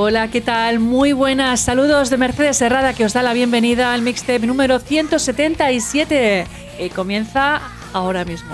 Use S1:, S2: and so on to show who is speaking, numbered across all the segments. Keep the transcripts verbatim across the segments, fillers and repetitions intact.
S1: Hola, ¿qué tal? Muy buenas. Saludos de Mercedes Herrada, que os da la bienvenida al mixtape número ciento setenta y siete, que comienza ahora mismo.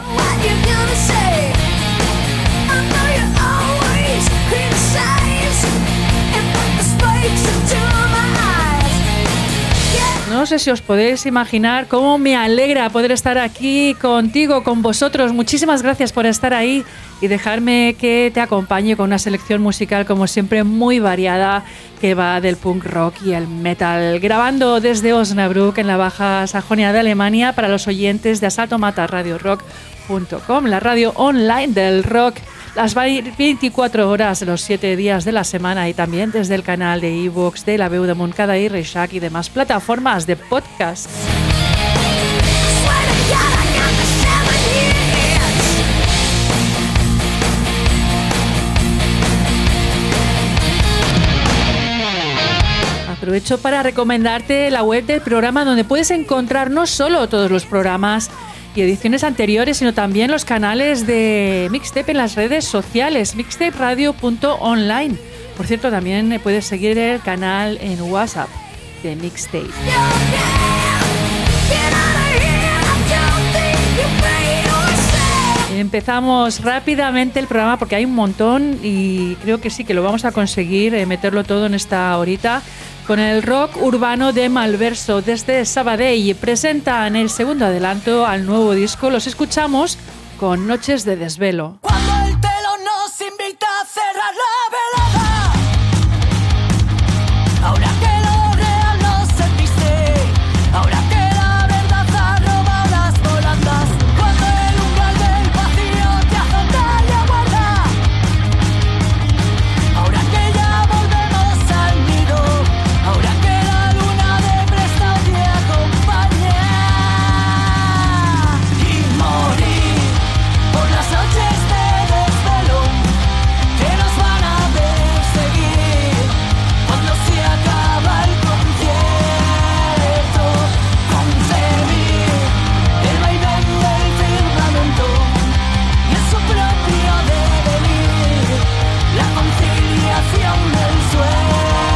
S1: No sé si os podéis imaginar cómo me alegra poder estar aquí contigo, con vosotros. Muchísimas gracias por estar ahí y dejarme que te acompañe con una selección musical, como siempre, muy variada, que va del punk rock y el metal. Grabando desde Osnabrück, en la Baja Sajonia de Alemania, para los oyentes de asalto mata radio rock punto com, la radio online del rock. Las veinticuatro horas de los siete días de la semana, y también desde el canal de iVoox de La Veu de Montcada y Reixac y demás plataformas de podcast. Aprovecho para recomendarte la web del programa, donde puedes encontrar no solo todos los programas y ediciones anteriores, sino también los canales de Mixtape en las redes sociales, mixtape radio punto online. Por cierto, también puedes seguir el canal en WhatsApp de Mixtape. Empezamos rápidamente el programa porque hay un montón y creo que sí que lo vamos a conseguir, eh, meterlo todo en esta horita, con el rock urbano de Malverso. Desde Sabadell presentan el segundo adelanto al nuevo disco. Los escuchamos con Noches de Desvelo.
S2: Cuando el telón nos invita a cerrar la velada, ahora que lo real no se viste, ahora que la verdad ha robado las volandas, cuando el umbral del vacío te azota y aguarda, ahora que ya volvemos al nido, ahora que la luna de presta te acompaña, y morir por las noches de desvelo que nos van a perseguir cuando se acaba el concierto, concebir el vaivén del firmamento y en su propio devenir la conciliación del sueño.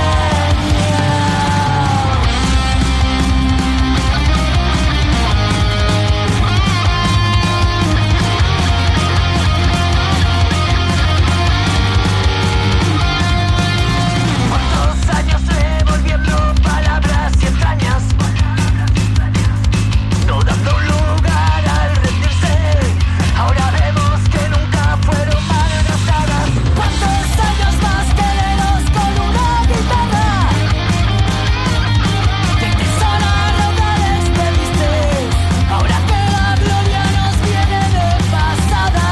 S2: ¿Cuántos años revolviendo palabras y entrañas, no dando lugar al rendirse? Ahora vemos que nunca fueron malgastadas. ¿Cuántos años más quereros con una guitarra? Que te sonan raudales pediste, ahora que la gloria nos viene de pasada,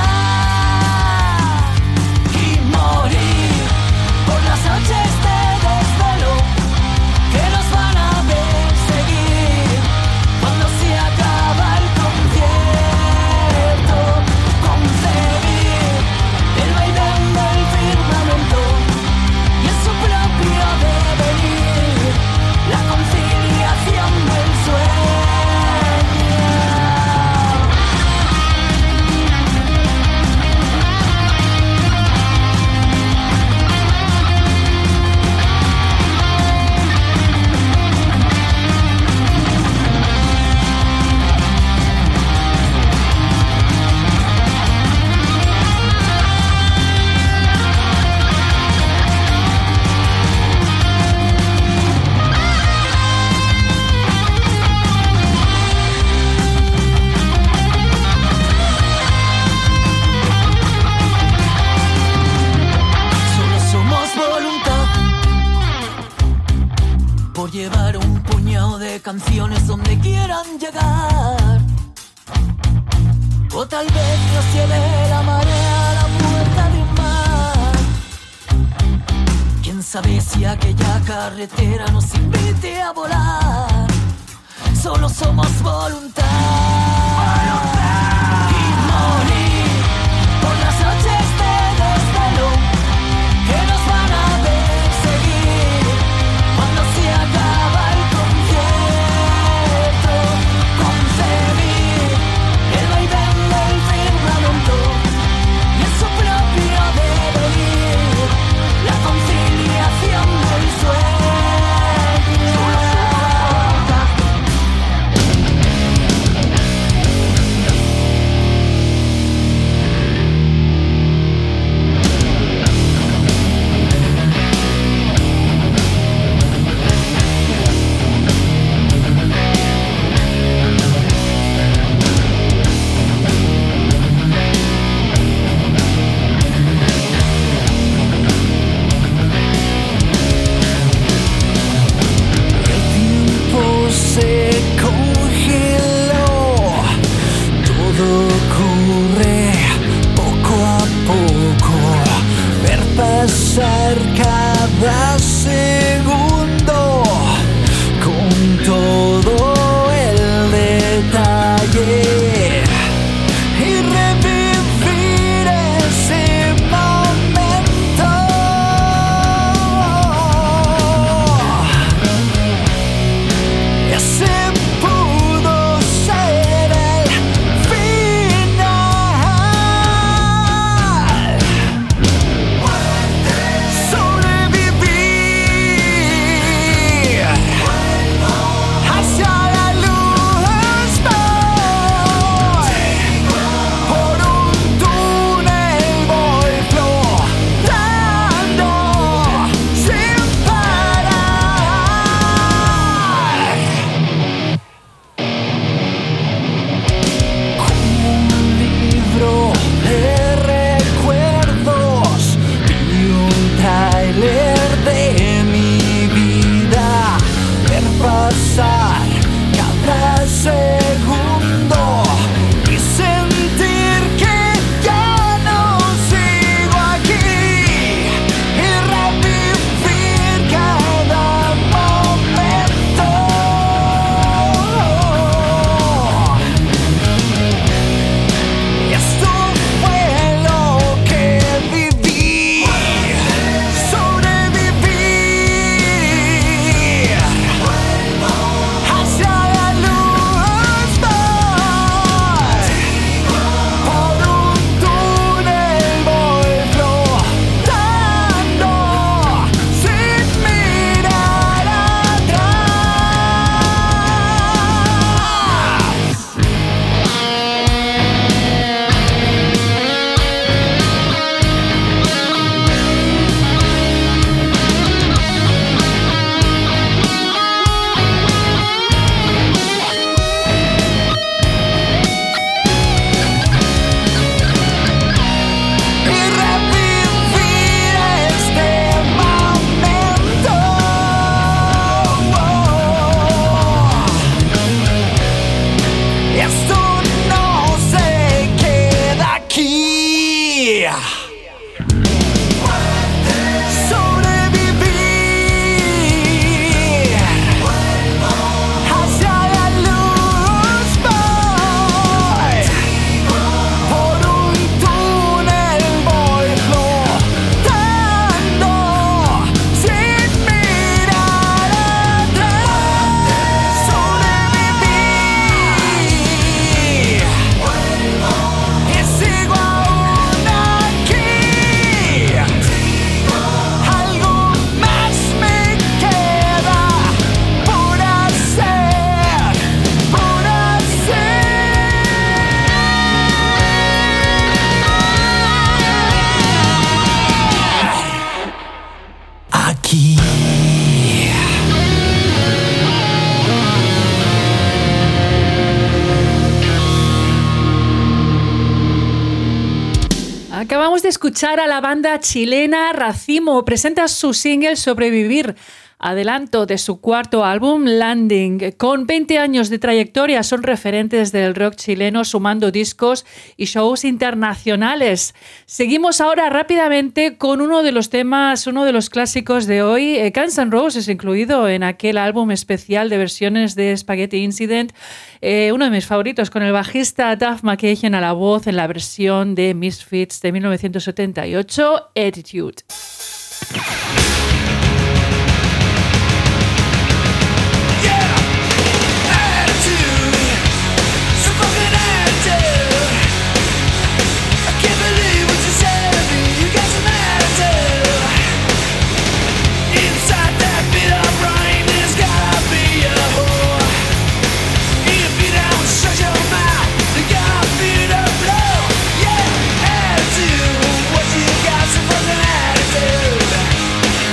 S2: y morir por las noches de desvelo que nos van a perseguir cuando se acaba el concierto, concebir el vaivén del firmamento y en su propio devenir la conciliación del sueño. Solo somos voluntad por llevar un puñado de canciones donde quieran llegar, o tal vez nos lleve la marea a la puerta de un mar. Quién sabe si aquella carretera nos invite a volar. Solo somos voluntad, y morir por las noches de desvelo que nos van a perseguir cuando se acaba el concierto, concebir el vaivén del firmamento y en su propio devenir la conciliación
S3: cada segundo con todo el detalle y revivir ese momento. Ese pudo ser el final. Sobrevivir hacia la luz voy. Por un túnel voy flotando sin parar. Como un libro de recuerdos, vi un tráiler de mi vida, ver pasar cada segundo y sentir que ya no sigo aquí y revivir cada momento. Esto fue lo que viví. Sobrevivir hacia la luz voy. Por un túnel voy flotando sin mirar atrás. Y revivir este momento. Esto no se queda aquí. Sobrevivir hacia la luz voy. Por un túnel voy flotando sin mirar atrás. Sobrevivir y sigo aún aquí. Algo más me queda por hacer, por hacer aquí.
S1: Acabamos de escuchar a la banda chilena Racimo. Presenta su single Sobrevivir, adelanto de su cuarto álbum Landing. Con veinte años de trayectoria son referentes del rock chileno, sumando discos y shows internacionales. Seguimos ahora rápidamente con uno de los temas, uno de los clásicos de hoy, eh, Guns N' Roses, incluido en aquel álbum especial de versiones de Spaghetti Incident, eh, uno de mis favoritos, con el bajista Duff McKagan a la voz en la versión de Misfits de mil novecientos setenta y ocho, Attitude.
S3: Attitude, what you got, some fucking attitude.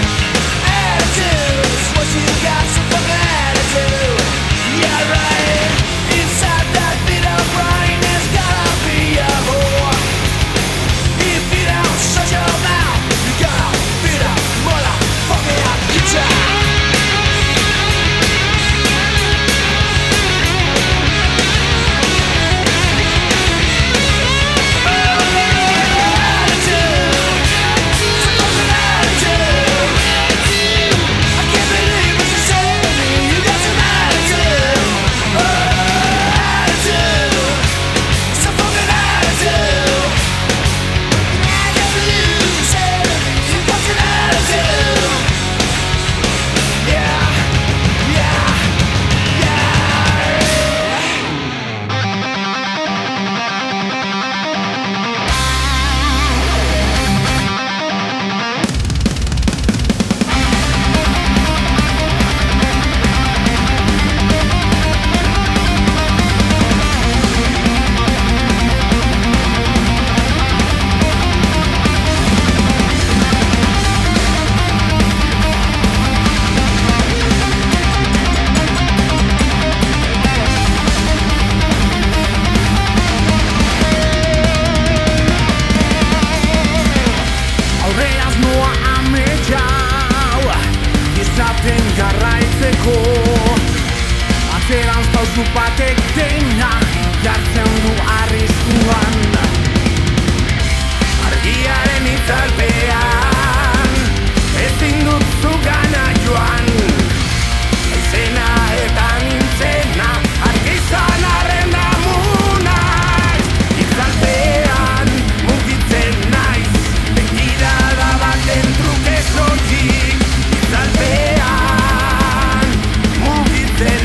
S3: zugana joan Izena eta nintzena argizan arren damunaiz Itzalpean mugitzen naiz Begirada baten truke soilik Itzalpean mugitzen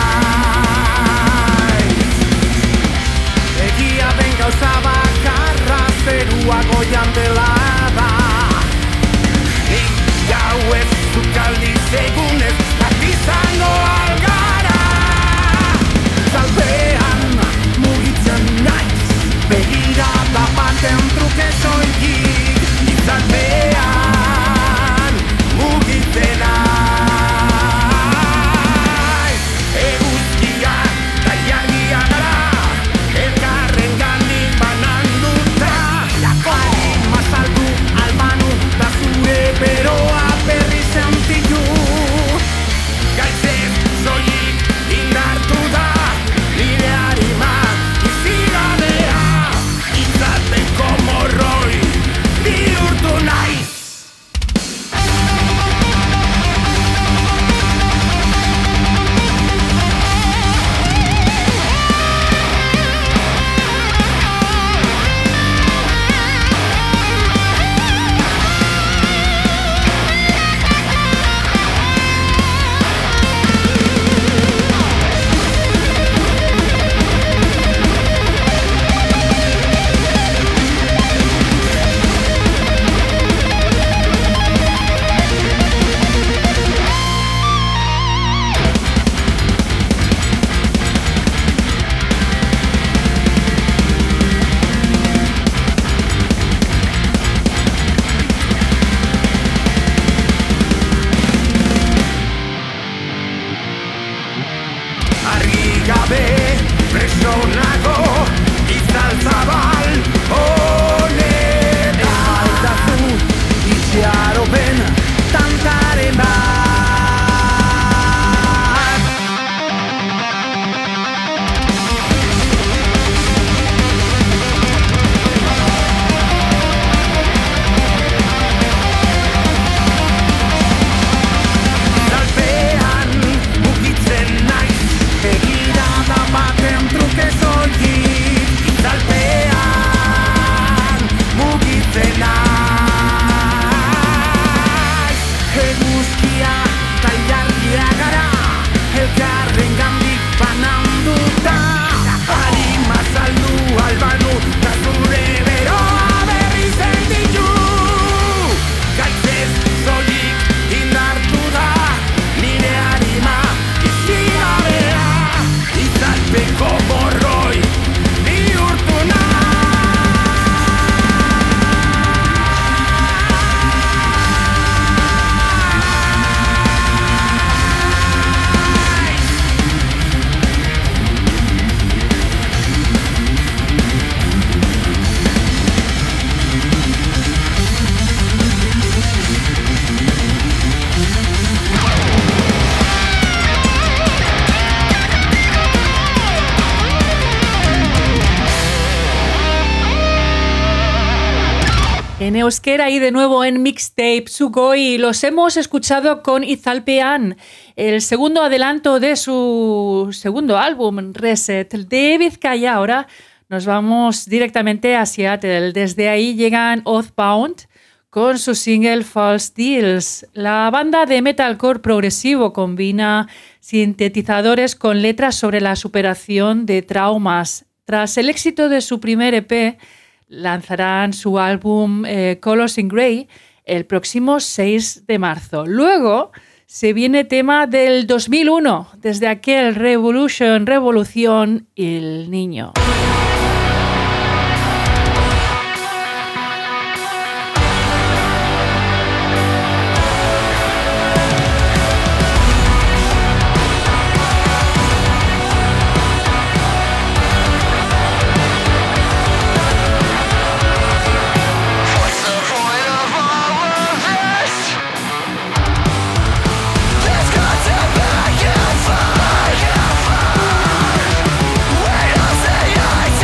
S3: naiz Egia den gauza bakarra zerua goian dela da Nik gauez zukaldi segunez atizango algara Zalpean mugitzen naiz Begirada baten truke soilik Izalpean mugitzen naiz Eguzkia eta jargia gara Elkarren gandik bananduta Arima saldu albanu da zure beroa berri sentitu Gaitzez soilik indartu da Nire arima izigabea Itzateko morroi bihurtu naiz Argi gabe preso nago Itzaltzabal honetan Aldazu itxaropen tantaren bat Zalpean mugitzen naiz Begirada baten truke soilik Itzalpean mugitzen naiz Eguzkia eta jargia gara Elkarren gandik bananduta Arima saldu albanu da zure beroa berri sentitu Gaitzez soilik indartu da Nire arima izigabea Itzalpeko borroi bihurtu naiz
S1: En euskera y de nuevo en mixtape Sugoi los hemos escuchado con Itzalpean, el segundo adelanto de su segundo álbum Reset de Bizkaia. Ahora nos vamos directamente a Seattle. Desde ahí llegan Oathbound con su single False Deals. La banda de metalcore progresivo combina sintetizadores con letras sobre la superación de traumas. Tras el éxito de su primer E P, lanzarán su álbum eh, Colors in Grey el próximo seis de marzo. Luego se viene tema del dos mil uno, desde aquel Revolution, Revolución y el Niño.
S3: There's got to be a fire, fire. Wait, I'll say I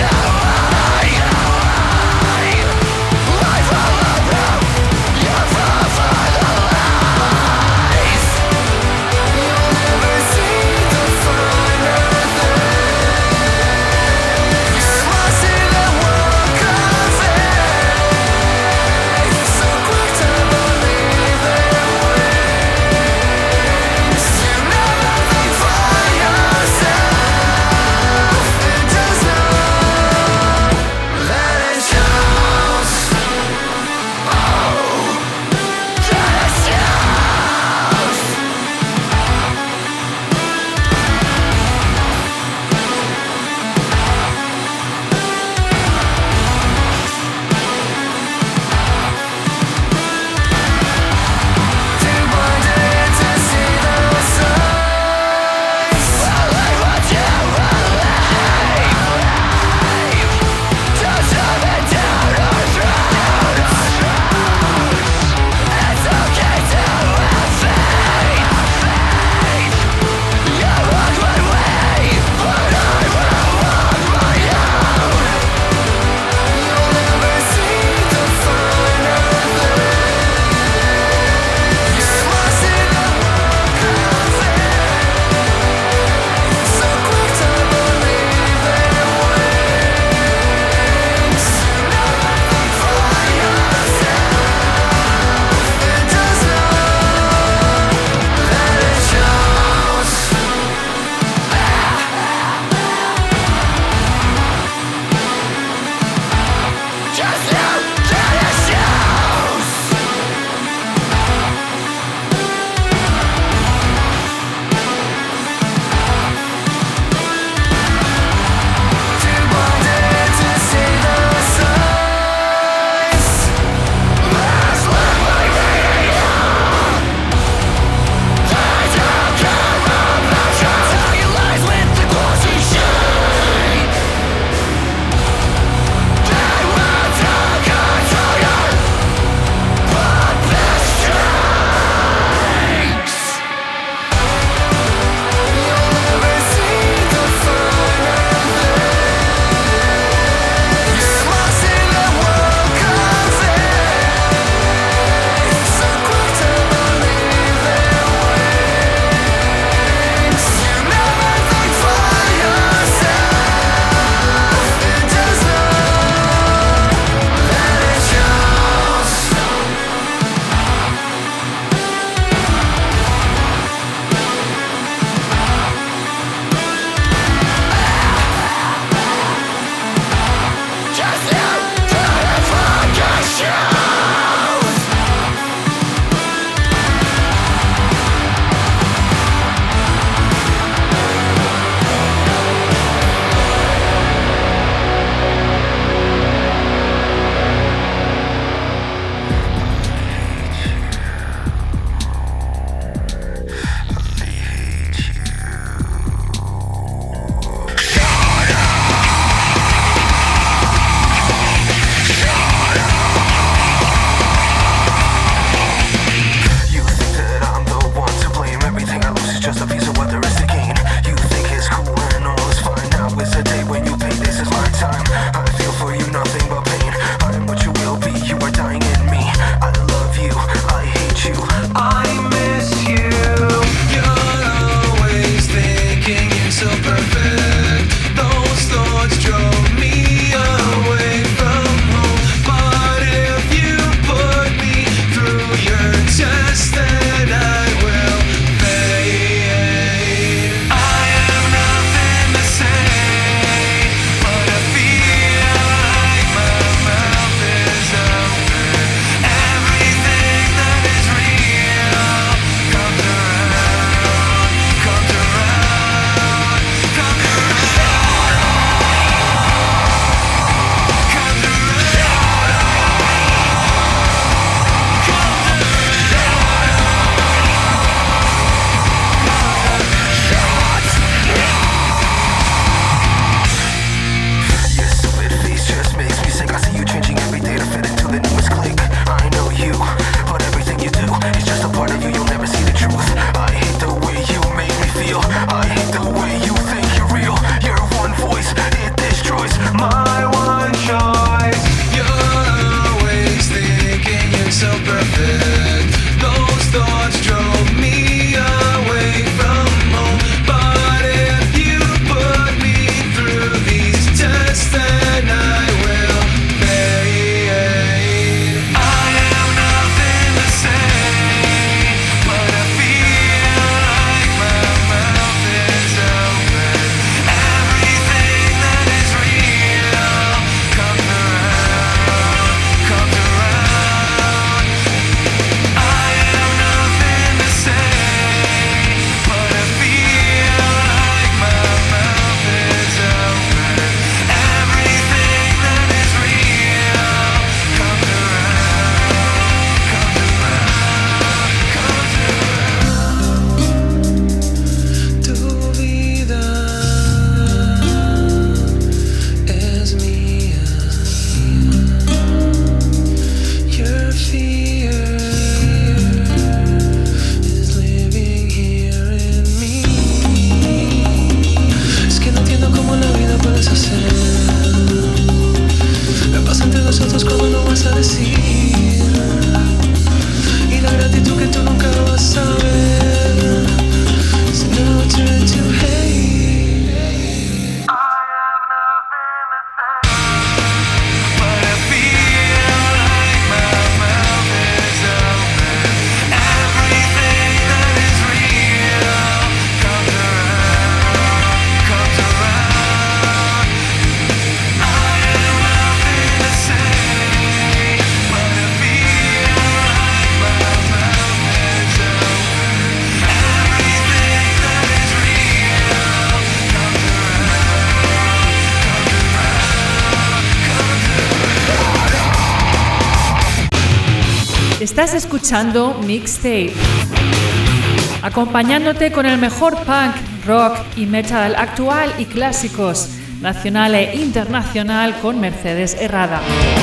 S1: Estás escuchando Mixtape, acompañándote con el mejor punk, rock y metal actual y clásicos, nacional e internacional con Mercedes Herrada.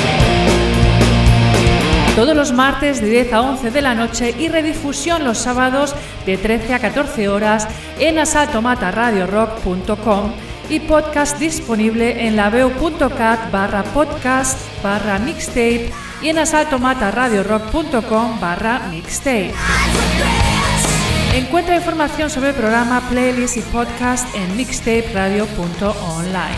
S1: Todos los martes de diez a once de la noche y redifusión los sábados de trece a catorce horas en asalto mata radio rock punto com y podcast disponible en laveu.cat barra podcast barra mixtape y en asalto mata radio rock punto com barra mixtape. Encuentra información sobre el programa, playlist y podcast en mixtape radio punto online.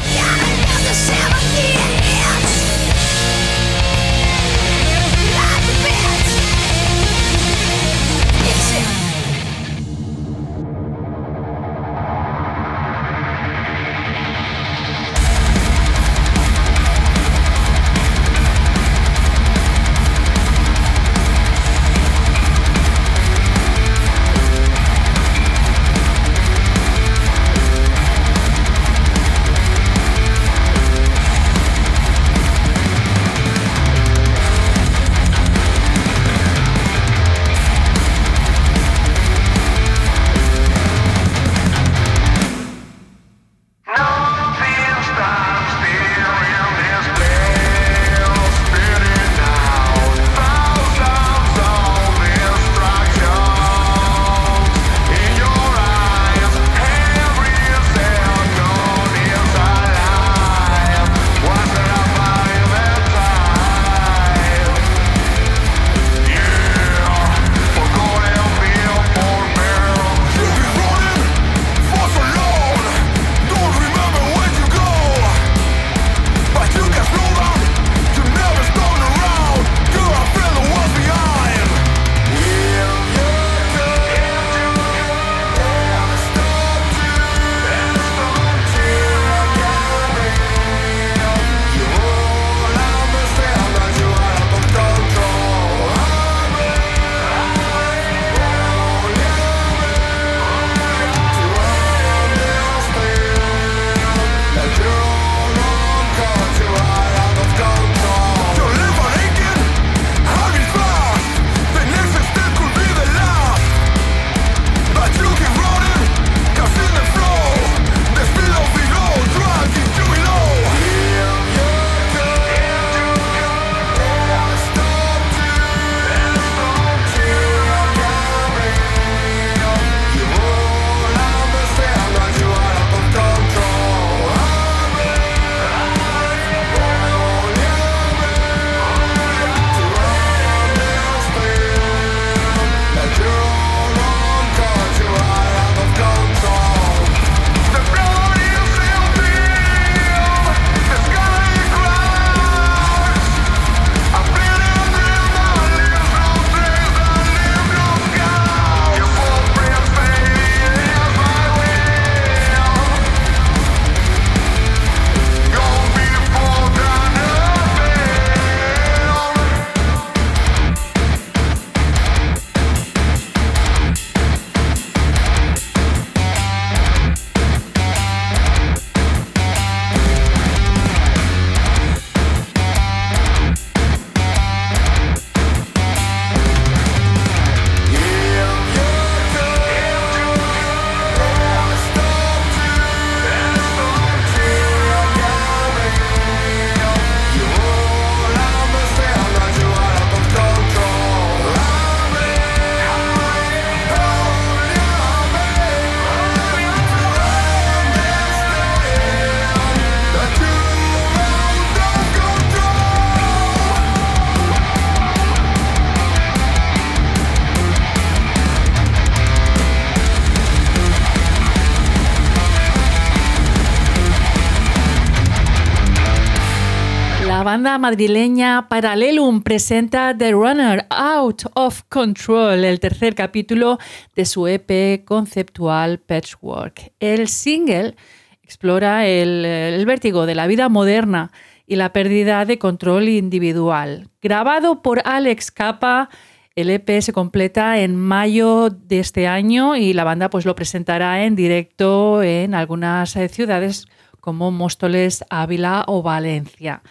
S1: La banda madrileña Paralelum presenta The Runner Out of Control, el tercer capítulo de su E P conceptual Patchwork. El single explora el, el vértigo de la vida moderna y la pérdida de control individual. Grabado por Alex Capa, el E P se completa en mayo de este año y la banda pues, lo presentará en directo en algunas ciudades como Móstoles, Ávila o Valencia.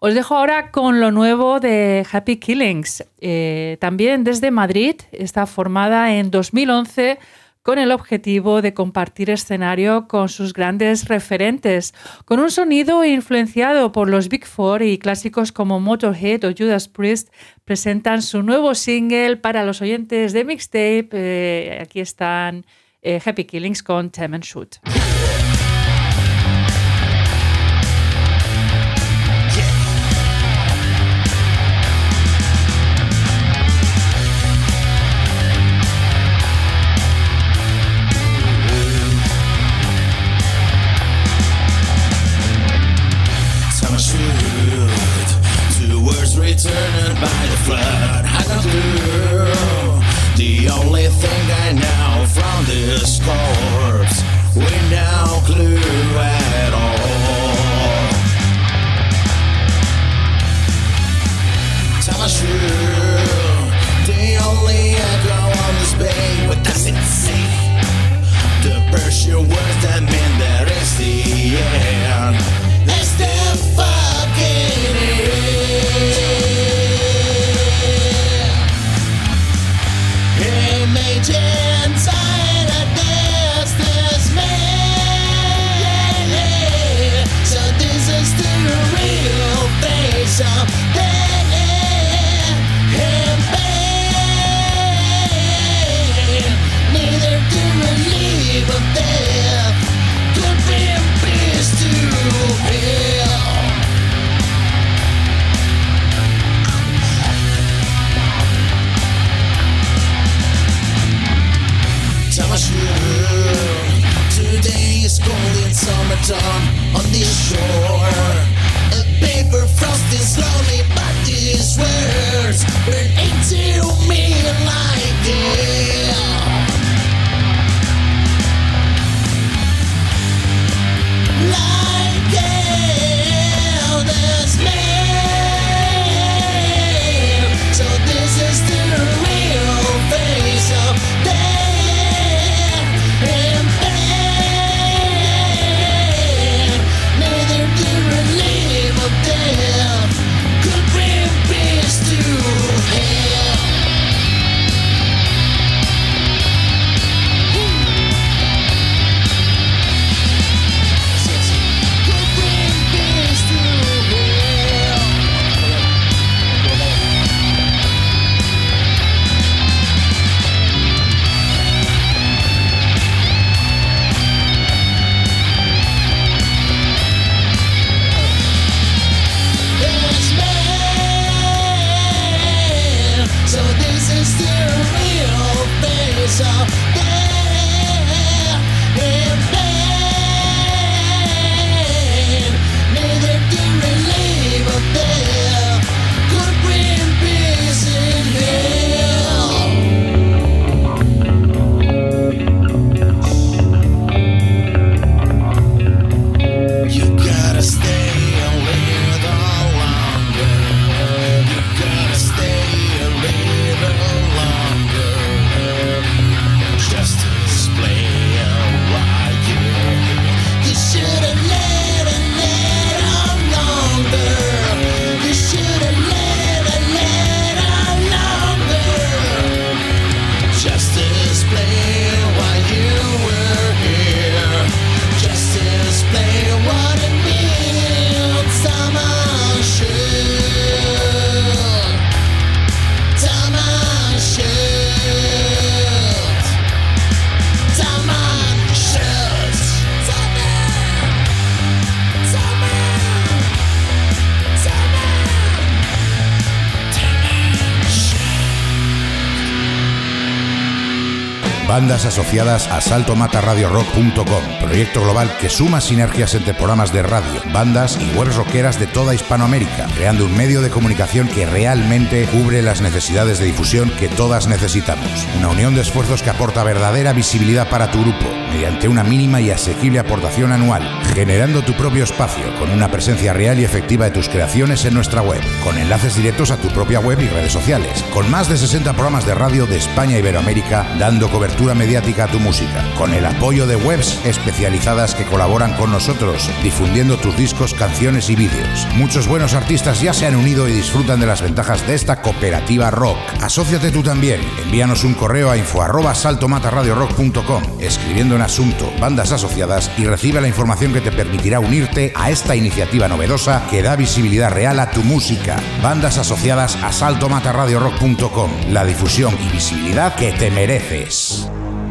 S1: Os dejo ahora con lo nuevo de Happy Killings. Eh, también desde Madrid, está formada en dos mil once con el objetivo de compartir escenario con sus grandes referentes, con un sonido influenciado por los Big Four y clásicos como Motorhead o Judas Priest. Presentan su nuevo single para los oyentes de Mixtape. Eh, aquí están eh, Happy Killings con Time and Shoot.
S4: Returned by the flood, I got through. The only thing I know from this corpse, with no clue at all. Time I shoot, the only echo on this bay. What does it say? The Persian words that mean there is the end. It's the fucking end. Imagine tired of this, this man. So this is the real face of that and pain. Neither do relief of death could bring peace to hell. Time I shoot. Today is cold in summertime on this shore. A paper frosting slowly, but these words burn into me like hell. Like hell, this man. So this is the real face of death.
S5: Bandas asociadas a salto mata radio rock punto com, proyecto global que suma sinergias entre programas de radio, bandas y webs rockeras de toda Hispanoamérica, creando un medio de comunicación que realmente cubre las necesidades de difusión que todas necesitamos. Una unión de esfuerzos que aporta verdadera visibilidad para tu grupo, mediante una mínima y asequible aportación anual, generando tu propio espacio con una presencia real y efectiva de tus creaciones en nuestra web, con enlaces directos a tu propia web y redes sociales, con más de sesenta programas de radio de España e Iberoamérica, dando cobertura cobertura mediática a tu música, con el apoyo de webs especializadas que colaboran con nosotros, difundiendo tus discos, canciones y vídeos. Muchos buenos artistas ya se han unido y disfrutan de las ventajas de esta cooperativa rock. Asóciate tú también. Envíanos un correo a info arroba saltomatarradiorock punto com, escribiendo en asunto bandas asociadas, y recibe la información que te permitirá unirte a esta iniciativa novedosa que da visibilidad real a tu música. Bandas asociadas a saltomatarradiorock punto com, la difusión y visibilidad que te mereces.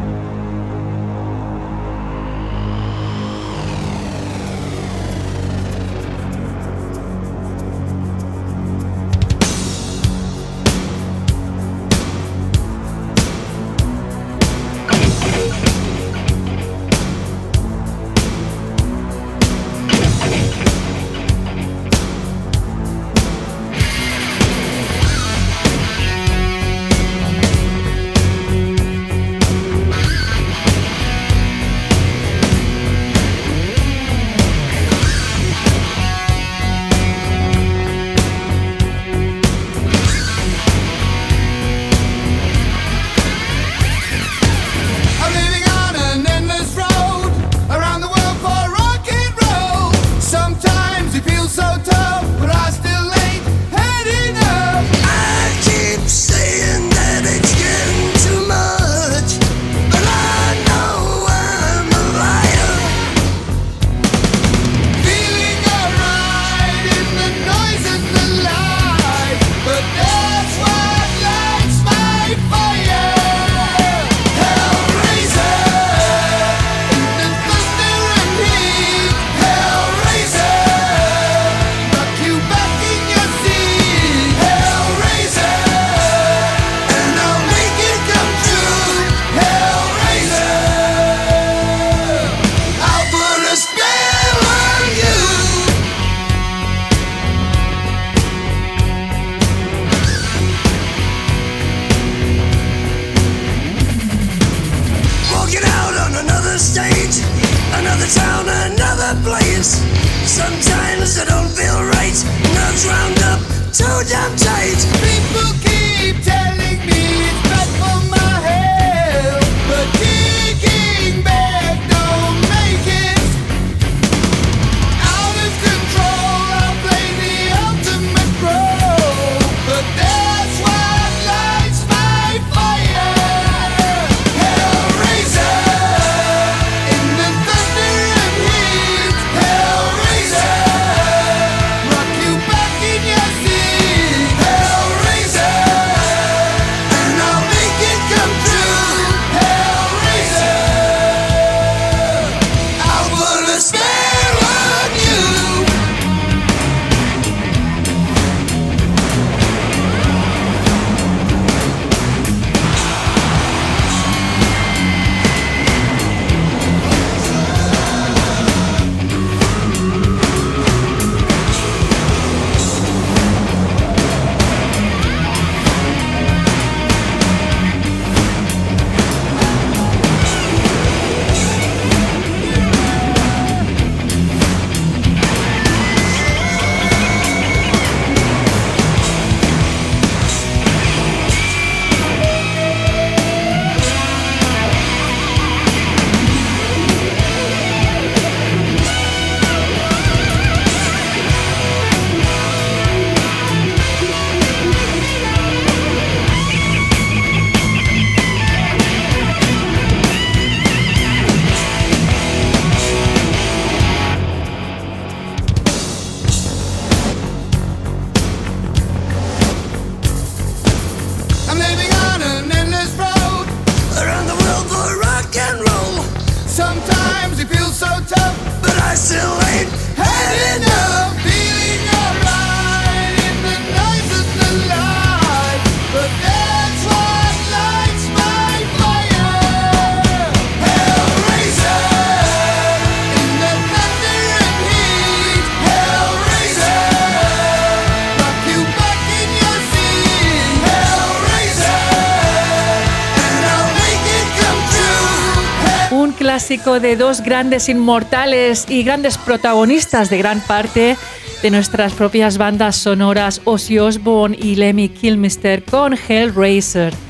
S1: Clásico de dos grandes inmortales y grandes protagonistas de gran parte de nuestras propias bandas sonoras, Ozzy Osbourne y Lemmy Kilmister con Hellraiser.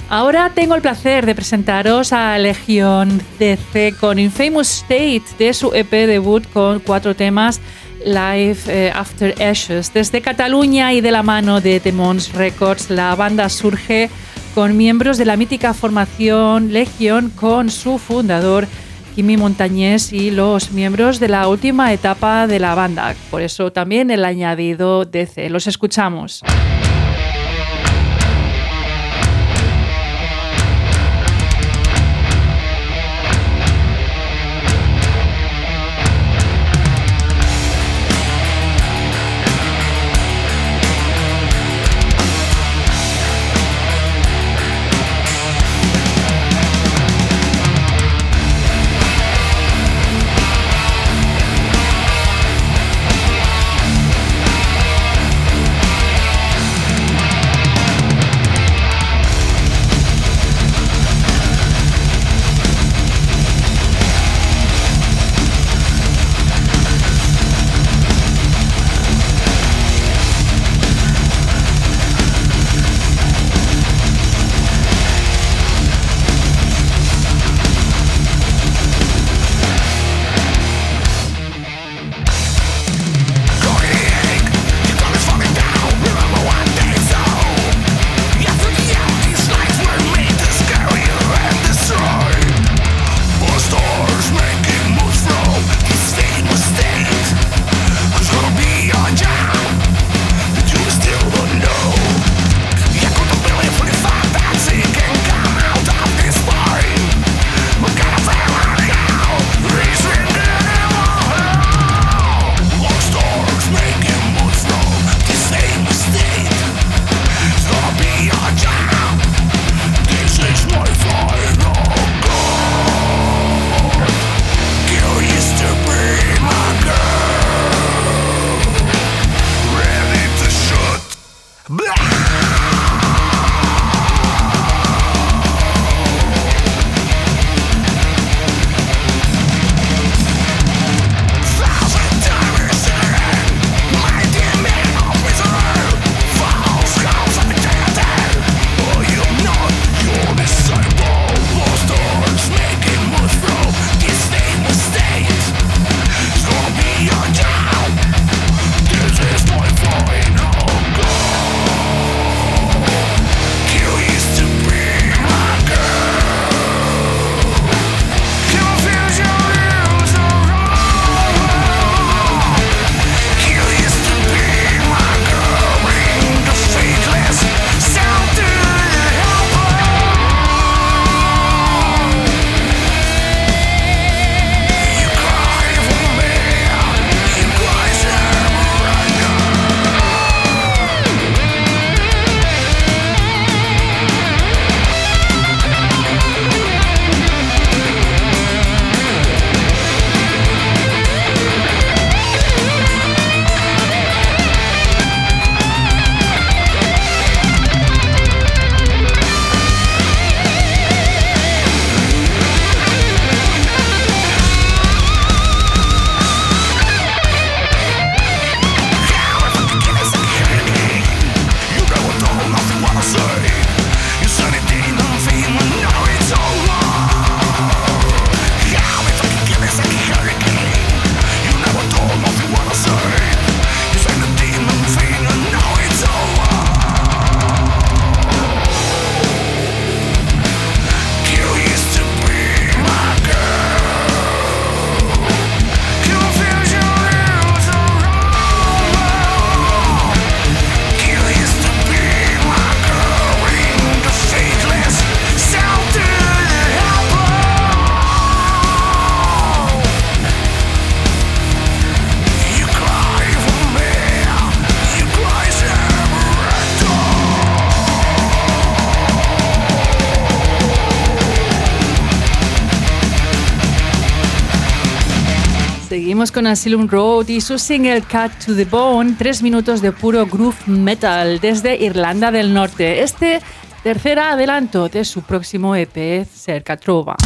S1: Ahora tengo el placer de presentaros a Legión D C con Infamous State de su E P debut con cuatro temas Live eh, After Ashes. Desde Cataluña y de la mano de Demons Records, la banda surge con miembros de la mítica formación Legión, con su fundador Quimi Montañés y los miembros de la última etapa de la banda. Por eso también el añadido D C. Los escuchamos. Seguimos con Asylum Road y su single Cut to the Bone, tres minutos de puro groove metal desde Irlanda del Norte. Este tercer adelanto de su próximo E P, Cerca Trova.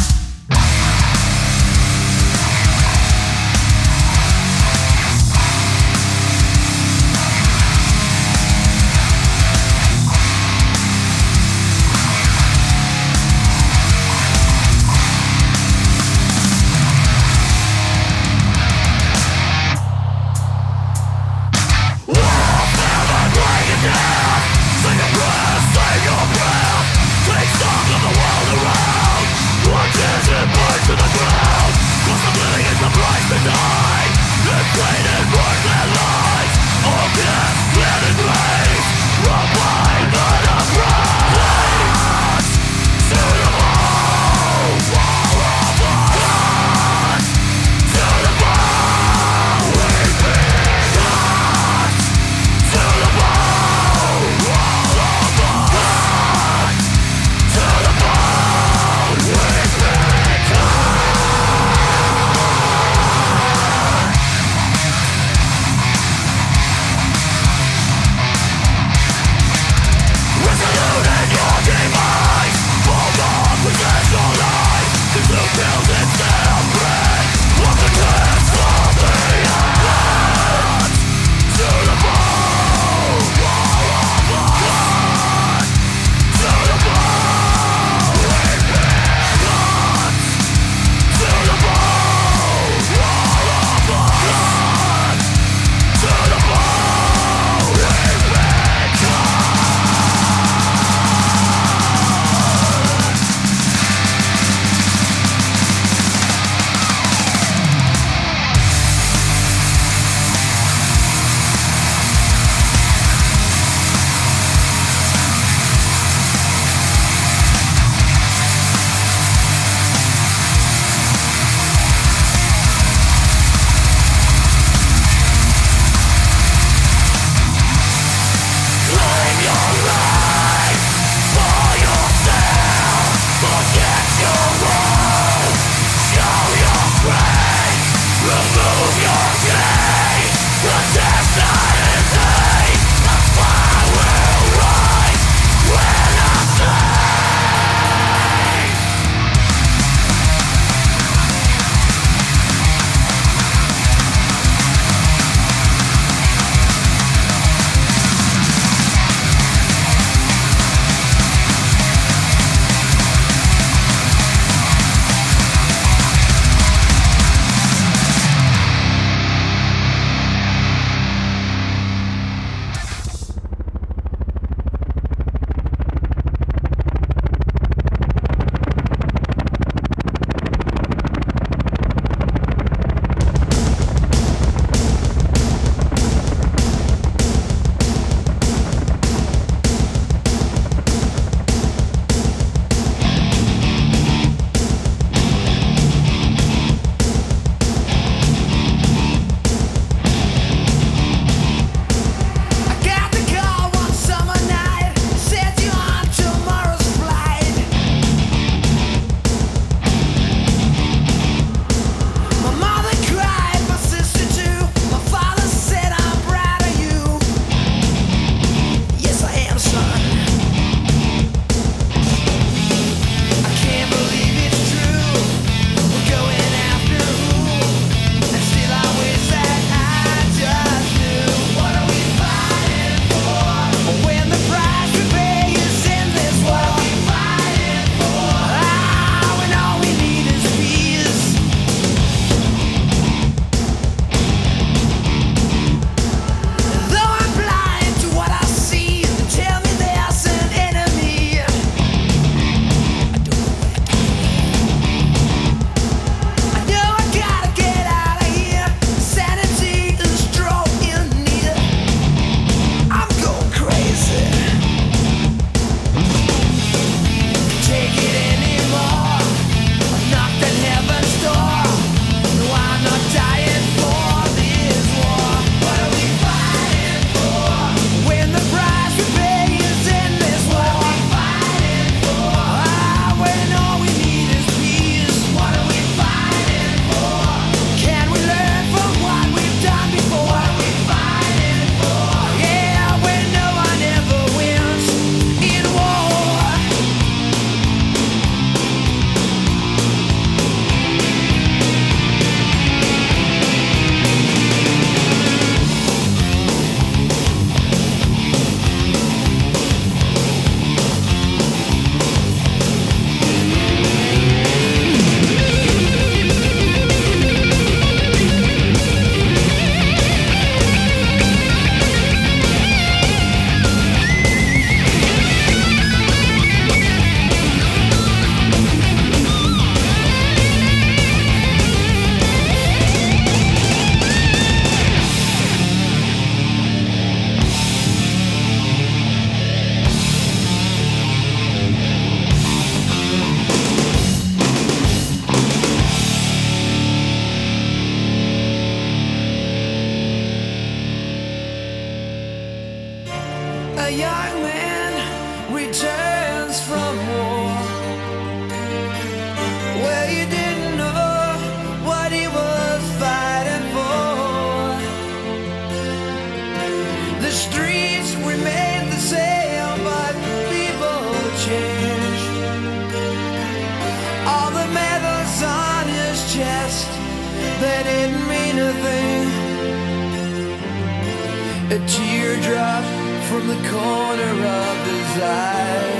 S3: teardrop from the corner of his eye.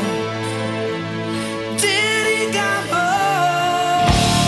S3: Did he come home?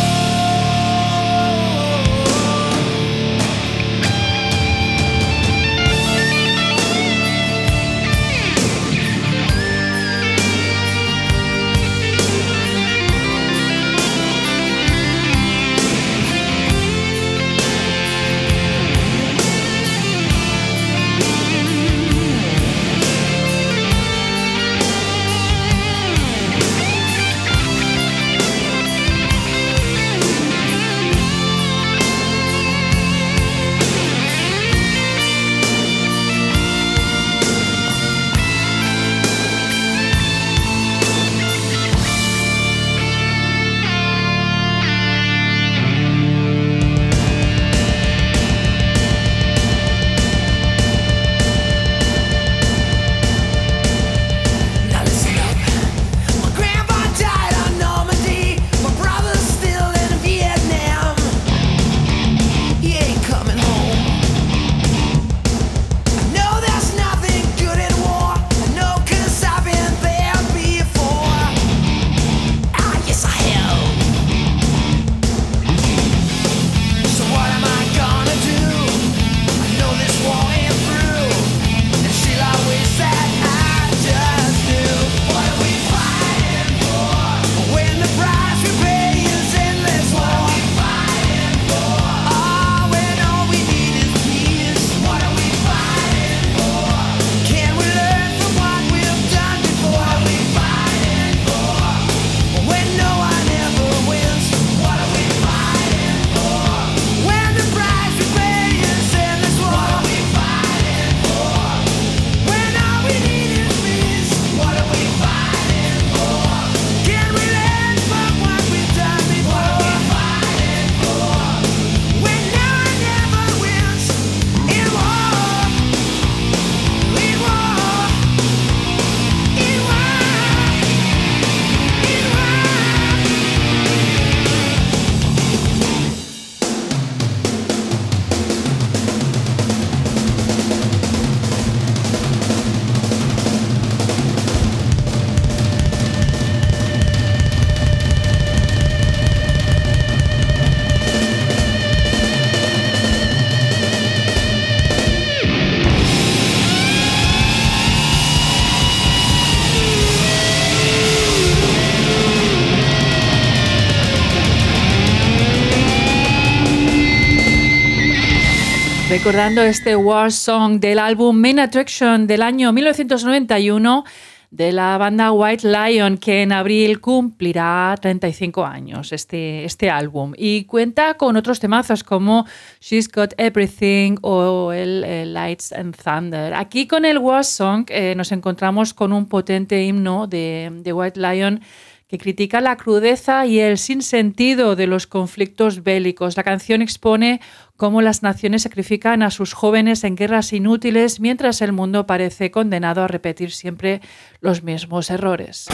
S1: Recordando este War Song del álbum Main Attraction del año mil novecientos noventa y uno de la banda White Lion, que en abril cumplirá treinta y cinco años este, este álbum, y cuenta con otros temazos como She's Got Everything o el, el Lights and Thunder. Aquí con el War Song eh, nos encontramos con un potente himno de, de White Lion que critica la crudeza y el sinsentido de los conflictos bélicos. La canción expone cómo las naciones sacrifican a sus jóvenes en guerras inútiles mientras el mundo parece condenado a repetir siempre los mismos errores.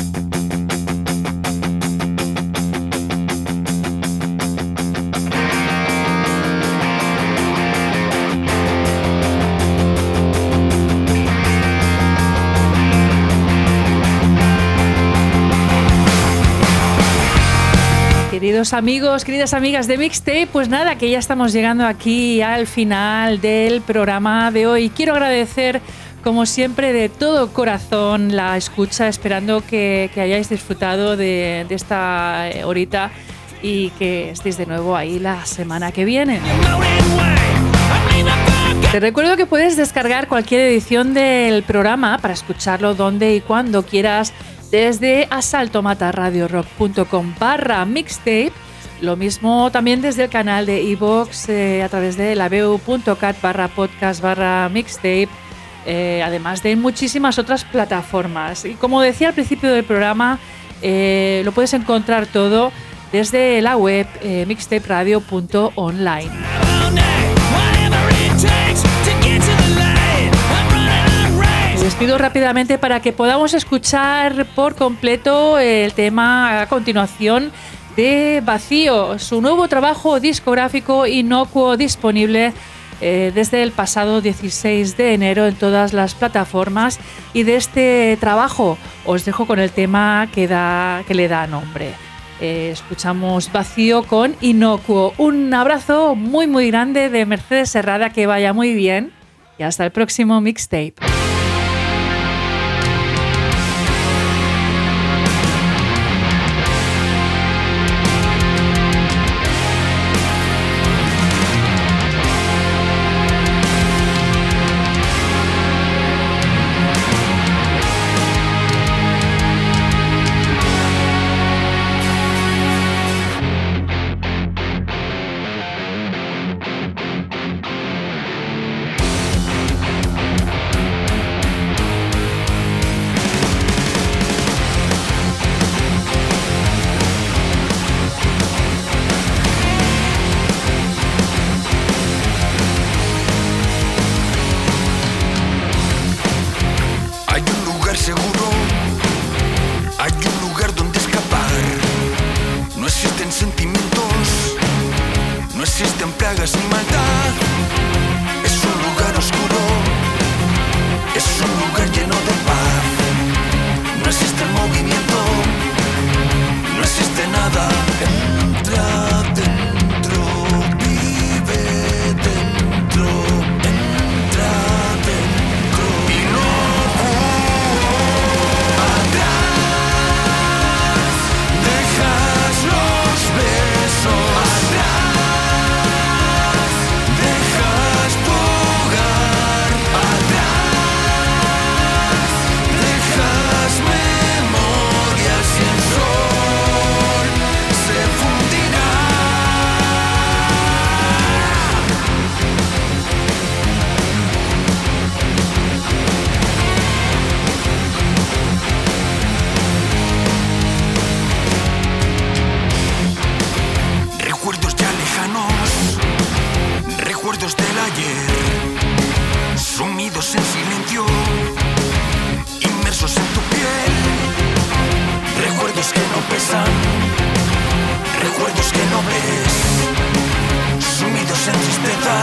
S1: Queridos amigos, queridas amigas de Mixtape, pues nada, que ya estamos llegando aquí al final del programa de hoy. Quiero agradecer, como siempre, de todo corazón la escucha, esperando que, que hayáis disfrutado de, de esta horita y que estéis de nuevo ahí la semana que viene. Te recuerdo que puedes descargar cualquier edición del programa para escucharlo donde y cuando quieras desde asaltomatarradiorock.com barra mixtape, lo mismo también desde el canal de iVoox eh, a través de laveu.cat barra podcast barra mixtape, eh, además de muchísimas otras plataformas. Y como decía al principio del programa, eh, lo puedes encontrar todo desde la web eh, mixtaperadio punto online. Me despido rápidamente para que podamos escuchar por completo el tema a continuación de Vacío, su nuevo trabajo discográfico inocuo disponible eh, desde el pasado dieciséis de enero en todas las plataformas, y de este trabajo os dejo con el tema que, da, que le da nombre. Eh, escuchamos Vacío con Inocuo. Un abrazo muy muy grande de Mercedes Herrada, que vaya muy bien y hasta el próximo mixtape.
S3: Recuerdos que no ves, sumidos en tristeza.